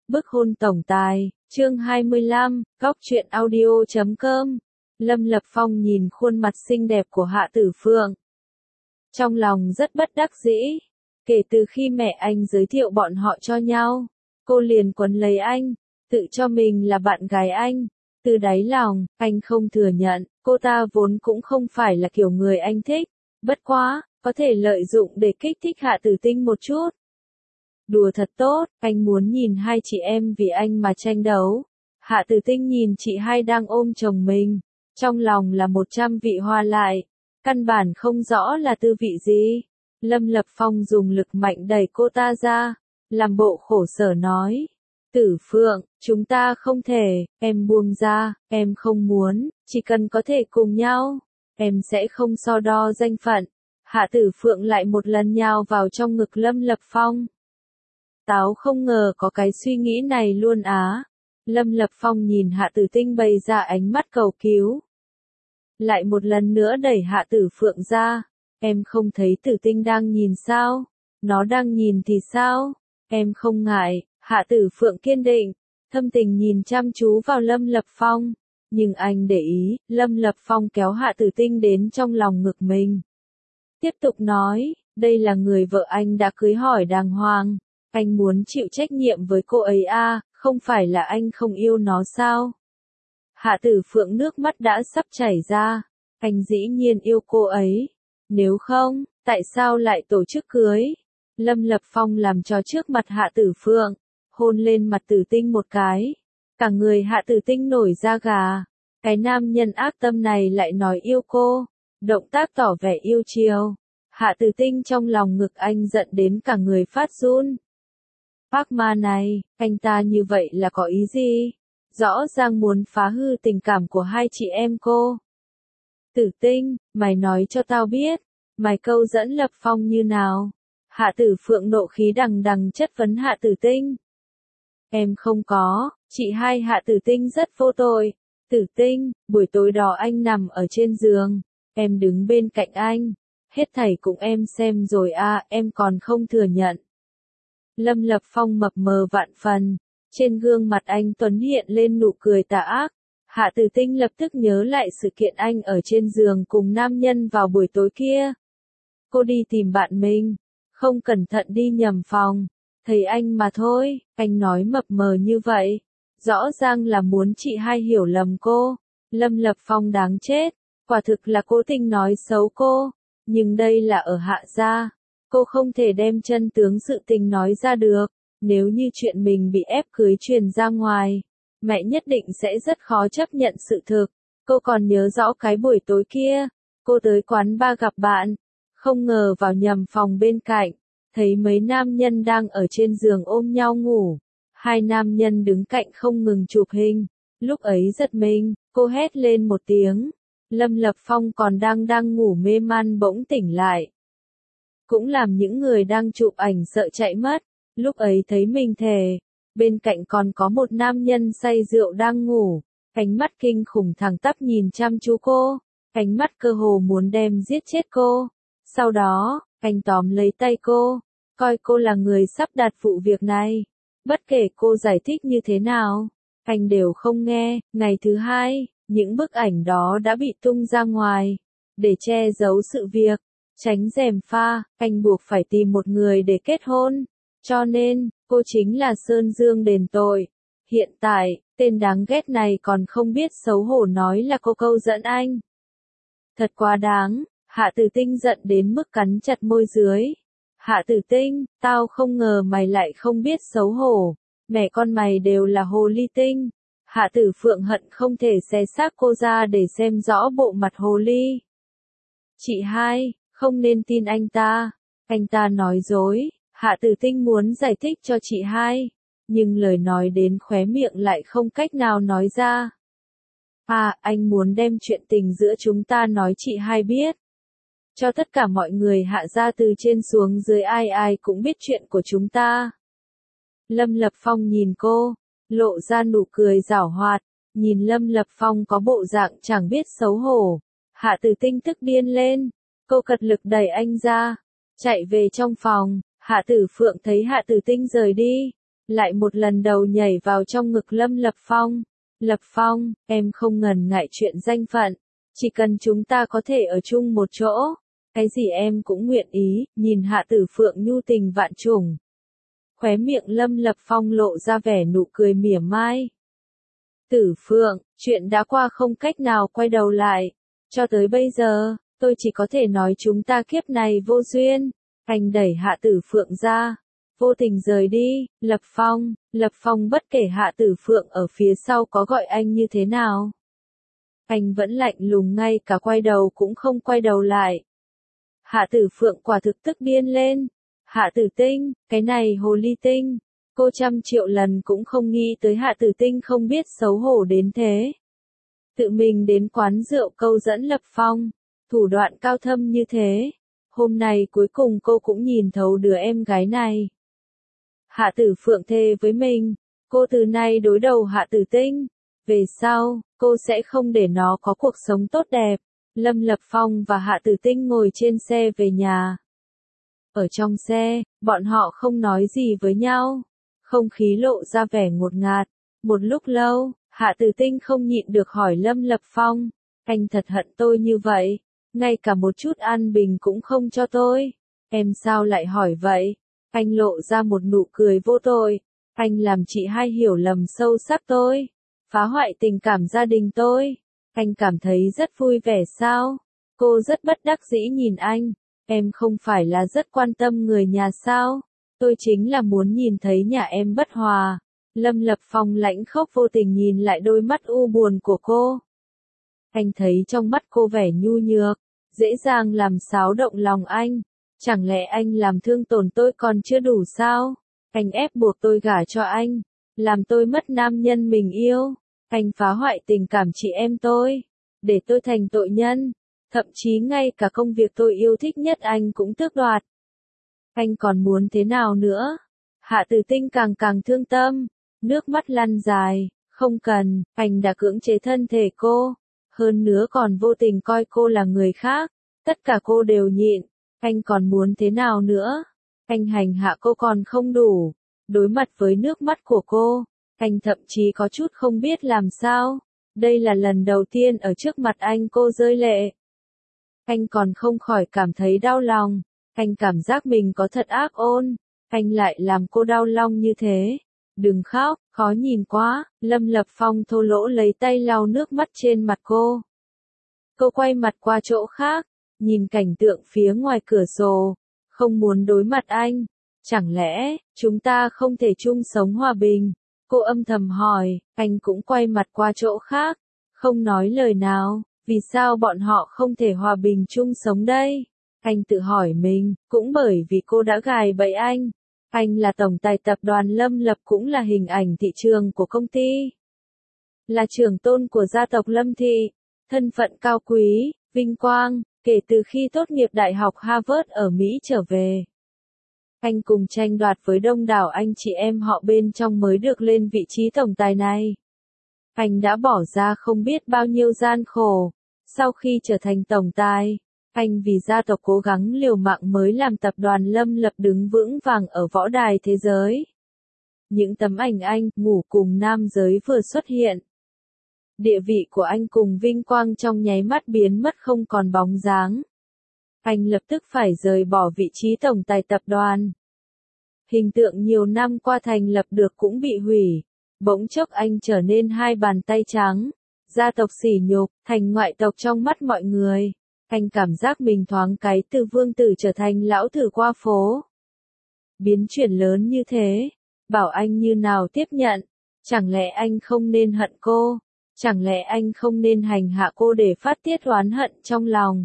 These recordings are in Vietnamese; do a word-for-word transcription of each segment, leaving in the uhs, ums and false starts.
Bức hôn tổng tài, chương hai mươi lăm, góc truyện audio chấm com. Lâm Lập Phong nhìn khuôn mặt xinh đẹp của Hạ Tử Phượng. Trong lòng rất bất đắc dĩ. Kể từ khi mẹ anh giới thiệu bọn họ cho nhau, cô liền quấn lấy anh, tự cho mình là bạn gái anh. Từ đáy lòng, anh không thừa nhận, cô ta vốn cũng không phải là kiểu người anh thích. Bất quá, có thể lợi dụng để kích thích Hạ Tử Tinh một chút. Đùa thật tốt, anh muốn nhìn hai chị em vì anh mà tranh đấu. Hạ Tử Tinh nhìn chị hai đang ôm chồng mình, trong lòng là một trăm vị hoa lại, căn bản không rõ là tư vị gì. Lâm Lập Phong dùng lực mạnh đẩy cô ta ra, làm bộ khổ sở nói. Tử Phượng, chúng ta không thể, em buông ra, em không muốn, chỉ cần có thể cùng nhau, em sẽ không so đo danh phận. Hạ Tử Phượng lại một lần nhào vào trong ngực Lâm Lập Phong. Táo không ngờ có cái suy nghĩ này luôn á. Lâm Lập Phong nhìn Hạ Tử Tinh bày ra ánh mắt cầu cứu. Lại một lần nữa đẩy Hạ Tử Phượng ra. Em không thấy Tử Tinh đang nhìn sao? Nó đang nhìn thì sao? Em không ngại. Hạ Tử Phượng kiên định, thâm tình nhìn chăm chú vào Lâm Lập Phong. Nhưng anh để ý, Lâm Lập Phong kéo Hạ Tử Tinh đến trong lòng ngực mình. Tiếp tục nói, đây là người vợ anh đã cưới hỏi đàng hoàng. Anh muốn chịu trách nhiệm với cô ấy à, không phải là anh không yêu nó sao? Hạ Tử Phượng nước mắt đã sắp chảy ra. Anh dĩ nhiên yêu cô ấy. Nếu không, tại sao lại tổ chức cưới? Lâm Lập Phong làm cho trước mặt Hạ Tử Phượng, hôn lên mặt Tử Tinh một cái. Cả người Hạ Tử Tinh nổi da gà. Cái nam nhân ác tâm này lại nói yêu cô. Động tác tỏ vẻ yêu chiều. Hạ Tử Tinh trong lòng ngực anh giận đến cả người phát run. Bác ma này, anh ta như vậy là có ý gì? Rõ ràng muốn phá hư tình cảm của hai chị em cô. Tử Tinh, mày nói cho tao biết, mày câu dẫn Lập Phong như nào? Hạ Tử Phượng nộ khí đằng đằng chất vấn Hạ Tử Tinh. Em không có, chị hai Hạ Tử Tinh rất vô tội. Tử Tinh, buổi tối đó anh nằm ở trên giường, em đứng bên cạnh anh, hết thảy cũng em xem rồi à, em còn không thừa nhận. Lâm Lập Phong mập mờ vạn phần, trên gương mặt anh tuấn hiện lên nụ cười tà ác. Hạ Tử Tinh lập tức nhớ lại sự kiện anh ở trên giường cùng nam nhân vào buổi tối kia. Cô đi tìm bạn mình, không cẩn thận đi nhầm phòng, thấy anh mà thôi, anh nói mập mờ như vậy, rõ ràng là muốn chị hai hiểu lầm cô. Lâm Lập Phong đáng chết, quả thực là cố tình nói xấu cô, nhưng đây là ở Hạ gia. Cô không thể đem chân tướng sự tình nói ra được, nếu như chuyện mình bị ép cưới truyền ra ngoài, mẹ nhất định sẽ rất khó chấp nhận sự thực. Cô còn nhớ rõ cái buổi tối kia, cô tới quán bar gặp bạn, không ngờ vào nhầm phòng bên cạnh, thấy mấy nam nhân đang ở trên giường ôm nhau ngủ, hai nam nhân đứng cạnh không ngừng chụp hình, lúc ấy giật mình, cô hét lên một tiếng, Lâm Lập Phong còn đang đang ngủ mê man bỗng tỉnh lại. Cũng làm những người đang chụp ảnh sợ chạy mất, lúc ấy thấy mình thề, bên cạnh còn có một nam nhân say rượu đang ngủ, ánh mắt kinh khủng thẳng tắp nhìn chăm chú cô, ánh mắt cơ hồ muốn đem giết chết cô. Sau đó, anh tóm lấy tay cô, coi cô là người sắp đặt vụ việc này. Bất kể cô giải thích như thế nào, anh đều không nghe. Ngày thứ hai, những bức ảnh đó đã bị tung ra ngoài, để che giấu sự việc. Tránh gièm pha, anh buộc phải tìm một người để kết hôn. Cho nên, cô chính là Sơn Dương đền tội. Hiện tại, tên đáng ghét này còn không biết xấu hổ nói là cô câu dẫn anh. Thật quá đáng, Hạ Tử Tinh giận đến mức cắn chặt môi dưới. Hạ Tử Tinh, tao không ngờ mày lại không biết xấu hổ. Mẹ con mày đều là hồ ly tinh. Hạ Tử Phượng hận không thể xé xác cô ra để xem rõ bộ mặt hồ ly. Chị hai, không nên tin anh ta. Anh ta nói dối. Hạ Tử Tinh muốn giải thích cho chị hai, nhưng lời nói đến khóe miệng lại không cách nào nói ra. À, anh muốn đem chuyện tình giữa chúng ta nói chị hai biết. Cho tất cả mọi người Hạ gia từ trên xuống dưới ai ai cũng biết chuyện của chúng ta. Lâm Lập Phong nhìn cô, lộ ra nụ cười giảo hoạt, nhìn Lâm Lập Phong có bộ dạng chẳng biết xấu hổ. Hạ Tử Tinh tức điên lên, cô cật lực đẩy anh ra, chạy về trong phòng. Hạ Tử Phượng thấy Hạ Tử Tinh rời đi, lại một lần đầu nhảy vào trong ngực Lâm Lập Phong. Lập Phong, em không ngần ngại chuyện danh phận, chỉ cần chúng ta có thể ở chung một chỗ, cái gì em cũng nguyện ý, nhìn Hạ Tử Phượng nhu tình vạn trùng. Khóe miệng Lâm Lập Phong lộ ra vẻ nụ cười mỉa mai. Tử Phượng, chuyện đã qua không cách nào quay đầu lại. Cho tới bây giờ, tôi chỉ có thể nói chúng ta kiếp này vô duyên. Anh đẩy Hạ Tử Phượng ra, vô tình rời đi. Lập Phong, Lập Phong bất kể Hạ Tử Phượng ở phía sau có gọi anh như thế nào. Anh vẫn lạnh lùng, ngay cả quay đầu cũng không quay đầu lại. Hạ Tử Phượng quả thực tức điên lên. Hạ Tử Tinh, cái này hồ ly tinh. Cô trăm triệu lần cũng không nghĩ tới Hạ Tử Tinh không biết xấu hổ đến thế. Tự mình đến quán rượu câu dẫn Lập Phong, thủ đoạn cao thâm như thế. Hôm nay cuối cùng cô cũng nhìn thấu đứa em gái này. Hạ Tử Phượng thề với mình, cô từ nay đối đầu Hạ Tử Tinh. Về sau, cô sẽ không để nó có cuộc sống tốt đẹp. Lâm Lập Phong và Hạ Tử Tinh ngồi trên xe về nhà. Ở trong xe, bọn họ không nói gì với nhau. Không khí lộ ra vẻ ngột ngạt. Một lúc lâu, Hạ Tử Tinh không nhịn được hỏi Lâm Lập Phong, anh thật hận tôi như vậy, ngay cả một chút an bình cũng không cho tôi. Em sao lại hỏi vậy? Anh lộ ra một nụ cười vô tội. Anh làm chị hai hiểu lầm sâu sắc tôi, phá hoại tình cảm gia đình tôi. Anh cảm thấy rất vui vẻ sao? Cô rất bất đắc dĩ nhìn anh. Em không phải là rất quan tâm người nhà sao? Tôi chính là muốn nhìn thấy nhà em bất hòa. Lâm Lập Phong lãnh khốc vô tình nhìn lại đôi mắt u buồn của cô. Anh thấy trong mắt cô vẻ nhu nhược, dễ dàng làm xáo động lòng anh. Chẳng lẽ anh làm thương tổn tôi còn chưa đủ sao? Anh ép buộc tôi gả cho anh, làm tôi mất nam nhân mình yêu. Anh phá hoại tình cảm chị em tôi, để tôi thành tội nhân. Thậm chí ngay cả công việc tôi yêu thích nhất anh cũng tước đoạt. Anh còn muốn thế nào nữa? Hạ Tử Tinh càng càng thương tâm, nước mắt lăn dài. Không cần, anh đã cưỡng chế thân thể cô, hơn nữa còn vô tình coi cô là người khác. Tất cả cô đều nhịn, anh còn muốn thế nào nữa? Anh hành hạ cô còn không đủ. Đối mặt với nước mắt của cô, anh thậm chí có chút không biết làm sao. Đây là lần đầu tiên ở trước mặt anh cô rơi lệ. Anh còn không khỏi cảm thấy đau lòng. Anh cảm giác mình có thật ác ôn. Anh lại làm cô đau lòng như thế. Đừng khóc, khó nhìn quá. Lâm Lập Phong thô lỗ lấy tay lau nước mắt trên mặt cô. Cô quay mặt qua chỗ khác, nhìn cảnh tượng phía ngoài cửa sổ, không muốn đối mặt anh. Chẳng lẽ, chúng ta không thể chung sống hòa bình? Cô âm thầm hỏi. Anh cũng quay mặt qua chỗ khác, không nói lời nào. Vì sao bọn họ không thể hòa bình chung sống đây? Anh tự hỏi mình, cũng bởi vì cô đã gài bẫy anh. Anh là tổng tài tập đoàn Lâm Lập, cũng là hình ảnh thị trường của công ty. Là trưởng tôn của gia tộc Lâm Thị, thân phận cao quý, vinh quang, kể từ khi tốt nghiệp Đại học Harvard ở Mỹ trở về. Anh cùng tranh đoạt với đông đảo anh chị em họ bên trong mới được lên vị trí tổng tài này. Anh đã bỏ ra không biết bao nhiêu gian khổ. Sau khi trở thành tổng tài, anh vì gia tộc cố gắng liều mạng mới làm tập đoàn Lâm Lập đứng vững vàng ở võ đài thế giới. Những tấm ảnh anh ngủ cùng nam giới vừa xuất hiện. Địa vị của anh cùng vinh quang trong nháy mắt biến mất không còn bóng dáng. Anh lập tức phải rời bỏ vị trí tổng tài tập đoàn. Hình tượng nhiều năm qua thành lập được cũng bị hủy. Bỗng chốc anh trở nên hai bàn tay trắng. Gia tộc sỉ nhục, thành ngoại tộc trong mắt mọi người. Anh cảm giác mình thoáng cái từ vương tử trở thành lão thử qua phố. Biến chuyển lớn như thế, bảo anh như nào tiếp nhận? Chẳng lẽ anh không nên hận cô? Chẳng lẽ anh không nên hành hạ cô để phát tiết oán hận trong lòng?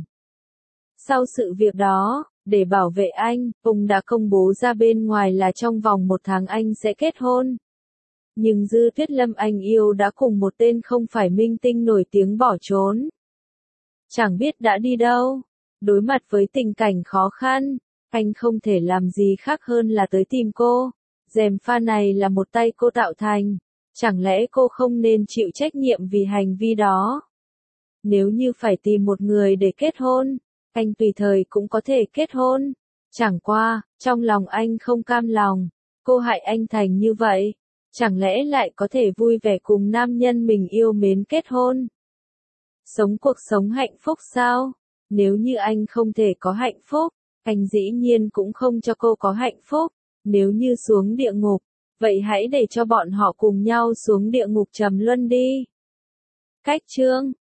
Sau sự việc đó, để bảo vệ anh, ông đã công bố ra bên ngoài là trong vòng một tháng anh sẽ kết hôn. Nhưng Dư Tuyết Lâm anh yêu đã cùng một tên không phải minh tinh nổi tiếng bỏ trốn. Chẳng biết đã đi đâu. Đối mặt với tình cảnh khó khăn, anh không thể làm gì khác hơn là tới tìm cô. Gièm pha này là một tay cô tạo thành. Chẳng lẽ cô không nên chịu trách nhiệm vì hành vi đó? Nếu như phải tìm một người để kết hôn, anh tùy thời cũng có thể kết hôn. Chẳng qua, trong lòng anh không cam lòng. Cô hại anh thành như vậy, chẳng lẽ lại có thể vui vẻ cùng nam nhân mình yêu mến kết hôn? Sống cuộc sống hạnh phúc sao? Nếu như anh không thể có hạnh phúc, anh dĩ nhiên cũng không cho cô có hạnh phúc. Nếu như xuống địa ngục, vậy hãy để cho bọn họ cùng nhau xuống địa ngục trầm luân đi. Cách chương